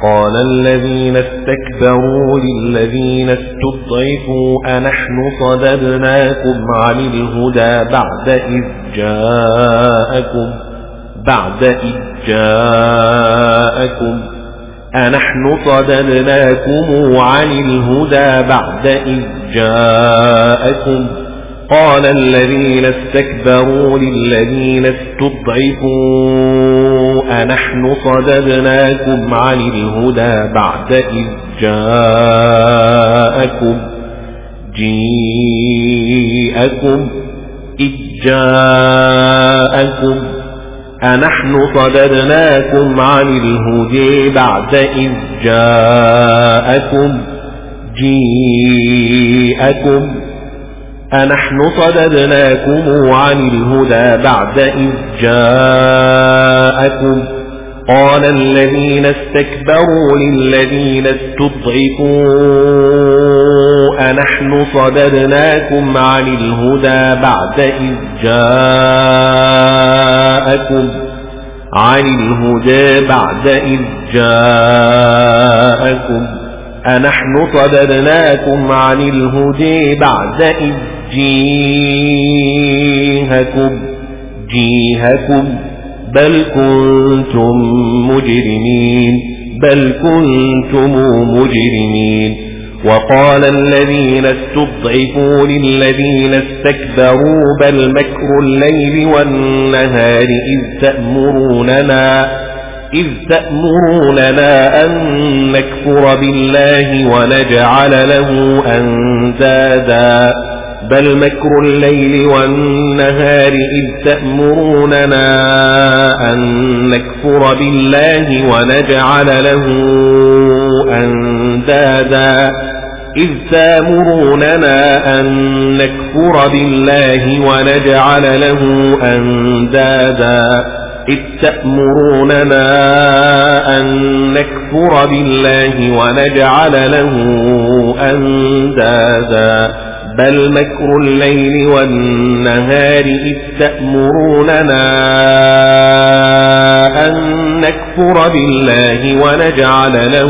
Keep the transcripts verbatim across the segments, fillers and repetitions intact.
قال الذين استكبروا للذين استضعفوا أنحن صددناكم عن الهدى بعد إذ جاءكم بعد إذ جاءكم أنحن صددناكم عن الهدى بعد إذ جاءكم قال الذين استكبروا للذين استضعفوا أنحن صددناكم عن الهدى بعد إذ جاءكم جيءكم إذ جاءكم أنحن صددناكم عن الهدى بعد إذ جاءكم جيءكم أنحن صددناكم عن الهدى بعد إذ جاءكم قال الذين استكبروا للذين استضعفوا أنحن صددناكم عن الهدى بعد إذ جاءكم عن الهدى بعد إذ جاءكم أنحن صددناكم عن الهدى بعد إذ جيهكم جيهكم بل كنتم مجرمين بل كنتم مجرمين وقال الذين استضعفوا للذين استكبروا بل مكر الليل والنهار إذ تأمروننا إذ تأمروننا أن نكفر بالله ونجعل له أندادا بل مكر الليل والنهار إذ تأمروننا أن نكفر بالله ونجعل له أندادا إذ تأمروننا أن نكفر بالله ونجعل له أندادا إذ تأمروننا أن نكفر بالله ونجعل له أندادا بل مكر الليل والنهار إذ تأمروننا أن نكفر بالله ونجعل له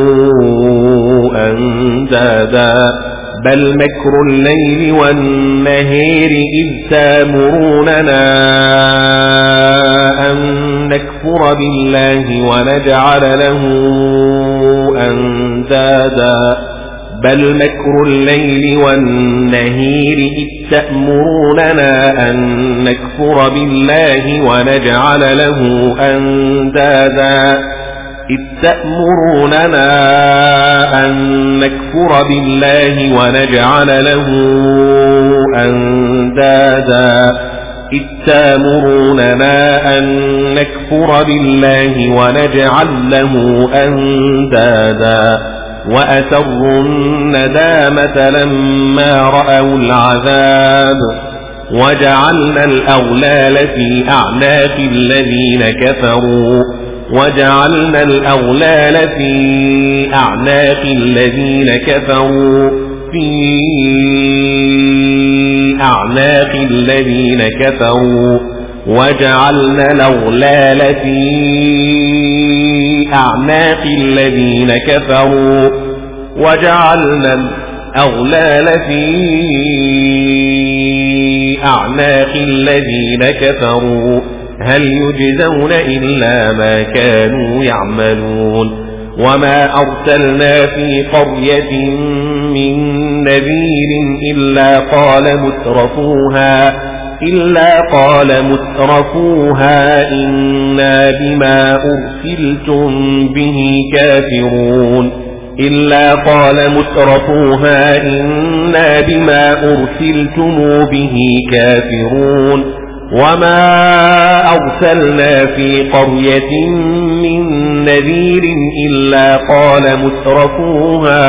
أندادا بل مكر الليل والنهار إذ تأمروننا أن نكفر بالله ونجعل له أندادا بل مكر الليل والنهار إذ تأمروننا أن نكفر بالله ونجعل له أندادا إذ تأمروننا أن نكفر بالله ونجعل له أندادا إذ تأمروننا أن نكفر بالله ونجعل له أندادا وأسروا الندامة لما رأوا العذاب وجعلنا الأغلال في أعناق الذين كفروا وجعلنا الأغلال في أعناق الذين كفروا في أعناق الذين كفروا وجعلنا الأغلال في أعناق الذين كفروا وجعلنا الأغلال في أعناق الذين كفروا هل يجزون إلا ما كانوا يعملون وما أرسلنا في قرية من نذير إلا قال مترفوها إلا قال مترفوها إنا بما أرسلتم به كافرون إلا قال مترفوها إنا بما أرسلتم به كافرون وما أرسلنا في قرية من نذير إلا قال مترفوها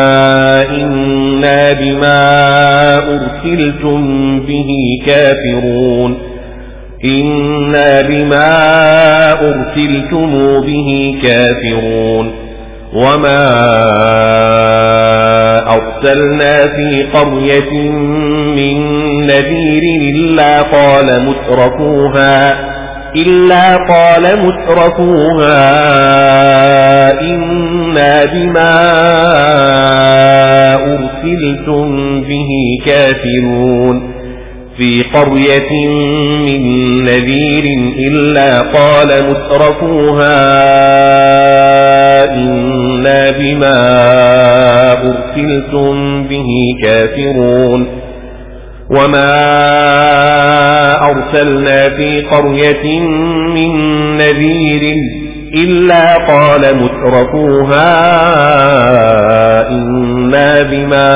إنا بما أرسلتم به كافرون إنا بما أرسلتم به كافرون وما أرسلنا في قرية من نذير إلا قال مترفوها إلا قال مترفوها إنا بما أرسلتم به كافرون في قرية من نذير إلا قال مترفوها إنا بما أرسلتم به كافرون وما أرسلنا في قرية من نذير إلا قال مترفوها إنا بما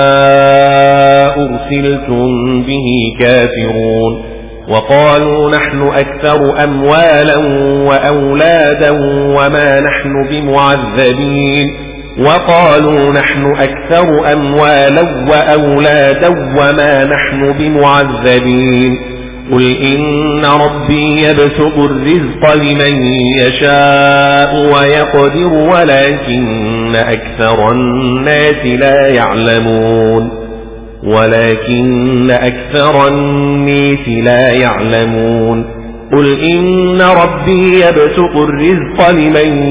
أرسلتم به كافرون وقالوا نحن أكثر أموالا وأولادا وما نحن بمعذبين وقالوا نحن أكثر أموالا وأولادا وما نحن بمعذبين قل إن ربي يبسط الرزق لمن يشاء ويقدر ولكن أكثر الناس لا يعلمون ولكن أكثر الناس لا يعلمون قل إن ربي يبسط الرزق لمن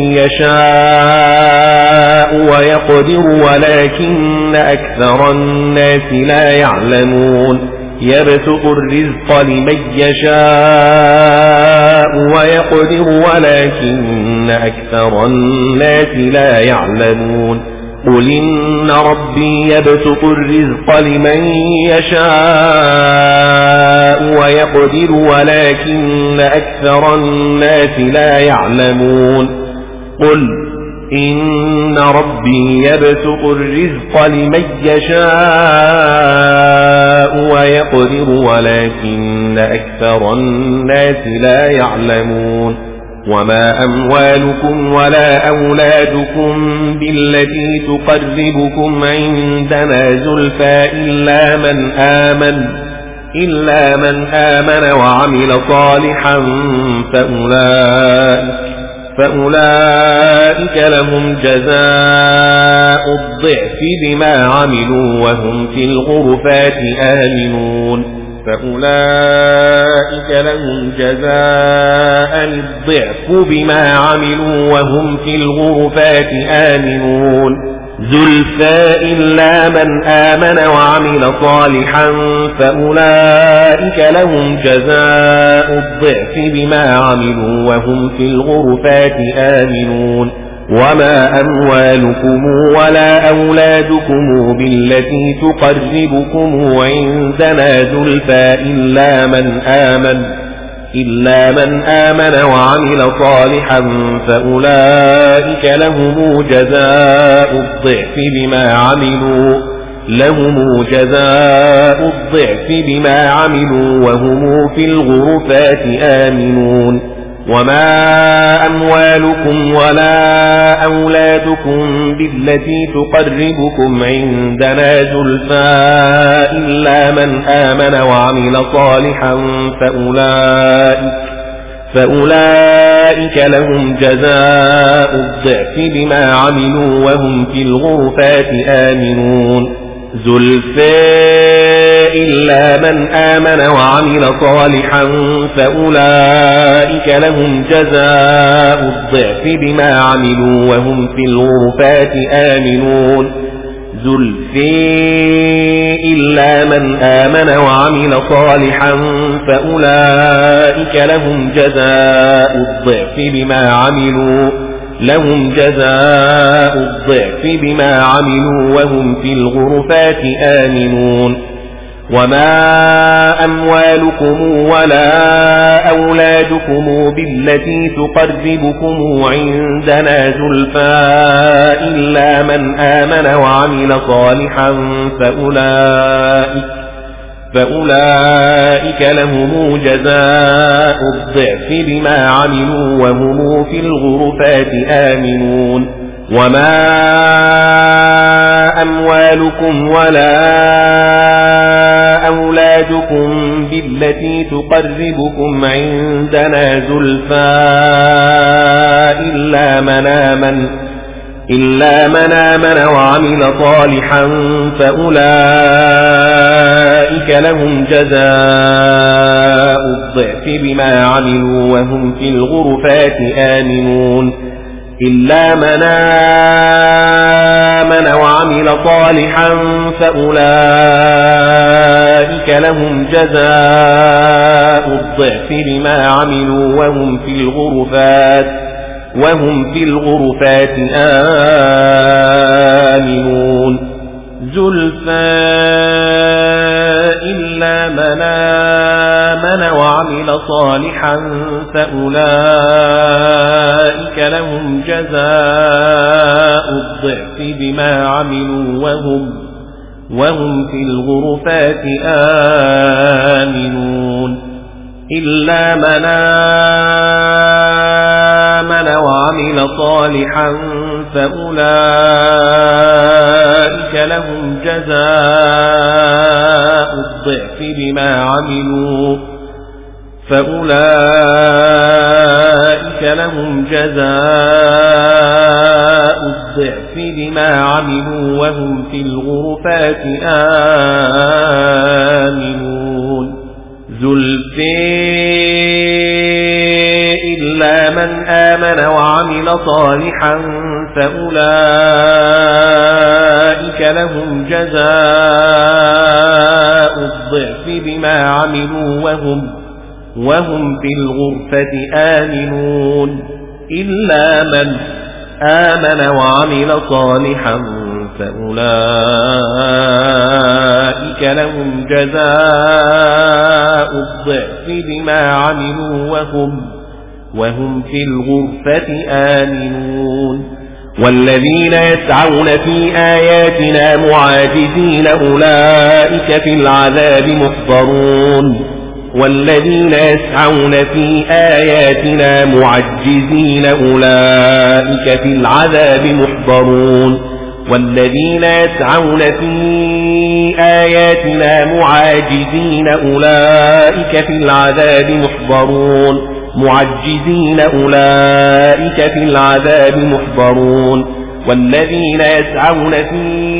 يشاء ويقدر ولكن أكثر الناس لا يعلمون يبسط الرزق لمن يشاء ويقدر ولكن أكثر الناس لا يعلمون قل إن ربي يبسط الرزق لمن يشاء ويقدر ولكن أكثر الناس لا يعلمون قل إن ربي يبسط الرزق لمن يشاء ويقدر ولكن أكثر الناس لا يعلمون وما أموالكم ولا أولادكم بالتي تقربكم عندنا زلفى إلا من آمن إلا من آمن وعمل صالحا فأولئك فأولئك لهم جزاء الضعف بما عملوا وهم في الغرفات آمنون فأولئك لهم جزاء الضعف بما عملوا وهم في الغرفات آمنون زلفى إلا من آمن وعمل صالحا فأولئك لهم جزاء الضعف بما عملوا وهم في الغرفات آمنون وما أموالكم ولا أولادكم بالتي تقربكم عندنا زلفى إلا من آمن إلا من آمن وعمل صالحا فأولئك لهم جزاء الضعف بما عملوا لهم جزاء الضعف بما عملوا وهم في الغرفات آمنون وما أموالكم ولا أولادكم بالتي تقربكم عندنا زلفى إلا من آمن وعمل صالحا فأولئك فأولئك لهم جزاء الضعف بما عملوا وهم في الغرفات آمنون زلفى إلا من آمن وعمل صالحا فأولئك لهم جزاء الضعف بما عملوا وهم في الغرفات آمنون زلفى إلا من آمن وعمل صالحا فأولئك لهم جزاء الضعف بما عملوا لهم جزاء الضعف بما عملوا وهم في الغرفات آمنون وما أموالكم ولا أولادكم بالتي تقربكم عندنا زلفى إلا من آمن وعمل صالحا فأولئك فأولئك لهم جزاء الضعف بما عملوا وهم في الغرفات آمنون وما أموالكم ولا أولادكم بالتي تقربكم عندنا زلفى إلا من آمن إلا من آمن وعمل صالحا فأولئك لهم جزاء الضعف بما عملوا وهم في الغرفات آمنون إلا من آمن وعمل صالحا فأولئك لهم جزاء الضعف بما عملوا وهم في الغرفات وهم في الغرفات آمنون زلفى إلا من آمن وعمل صالحا فأولئك لهم جزاء الضعف بما عملوا وهم وهم في الغرفات آمنون إلا من آمن وعمل صالحا فأولئك لهم جزاء الضعف بما عملوا فأولئك لهم جزاء الضعف بما عملوا وهم في الغرفات آمنون زلفي إلا من آمن وعمل صالحا فأولئك لهم جزاء الضعف بما عملوا وهم وهم في الغرفة آمنون إلا من آمن وعمل صالحا فأولئك لهم جزاء الضعف بما عملوا وهم وهم في الغرفة آمنون والذين يسعون في آياتنا معاجزين أولئك في العذاب محضرون والذين يسعون في آياتنا معجزين أولئك في العذاب محضرون والذين يسعون في آياتنا معاجزين أولئك في العذاب محضرون معجزين أولئك في العذاب محضرون والذين يسعون في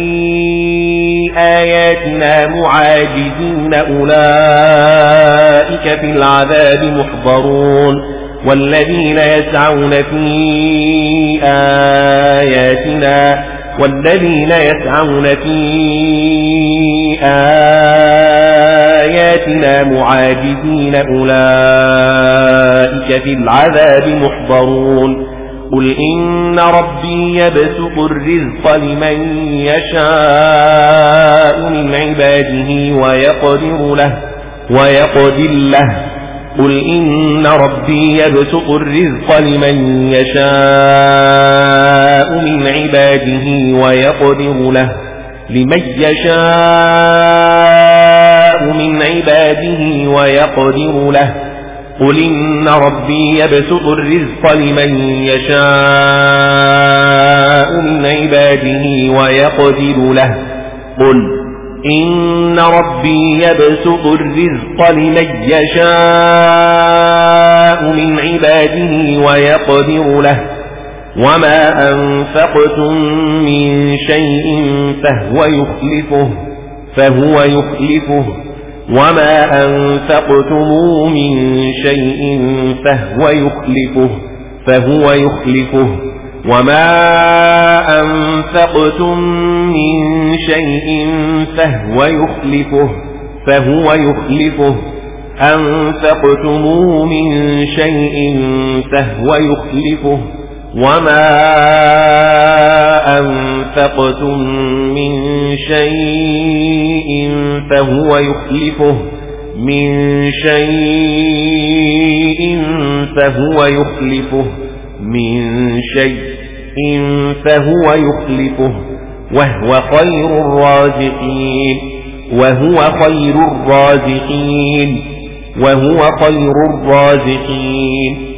آياتنا معاجزين أولئك في العذاب محضرون والذين يسعون في آياتنا والذين يسعون في آياتنا معاجزين أولئك في العذاب محضرون قل إن ربي يبسط الرزق لمن يشاء من عباده ويقدر له ويقدر له قل إن ربي يبسط الرزق لمن يشاء من عباده ويقدر له لمن يشاء من عباده ويقدر له قل إن ربي يبسط الرزق لمن يشاء من عباده ويقدر له قل إن ربي يبسط الرزق لمن يشاء من عباده ويقدر له وما أنفقتم من شيء فهو يخلفه فهو يخلفه وما أنفقتم من شيء فهو يخلفه فهو يخلفه وما أنفقتم من شيء فهو يخلفه فهو يخلفه أنفقتم من شيء فهو يخلفه وما أنفقتم من شيء فهو يخلفه من شيء فهو يخلفه من شيء فهو يخلفه وهو خير الرازقين وهو خير الرازقين وهو خير الرازقين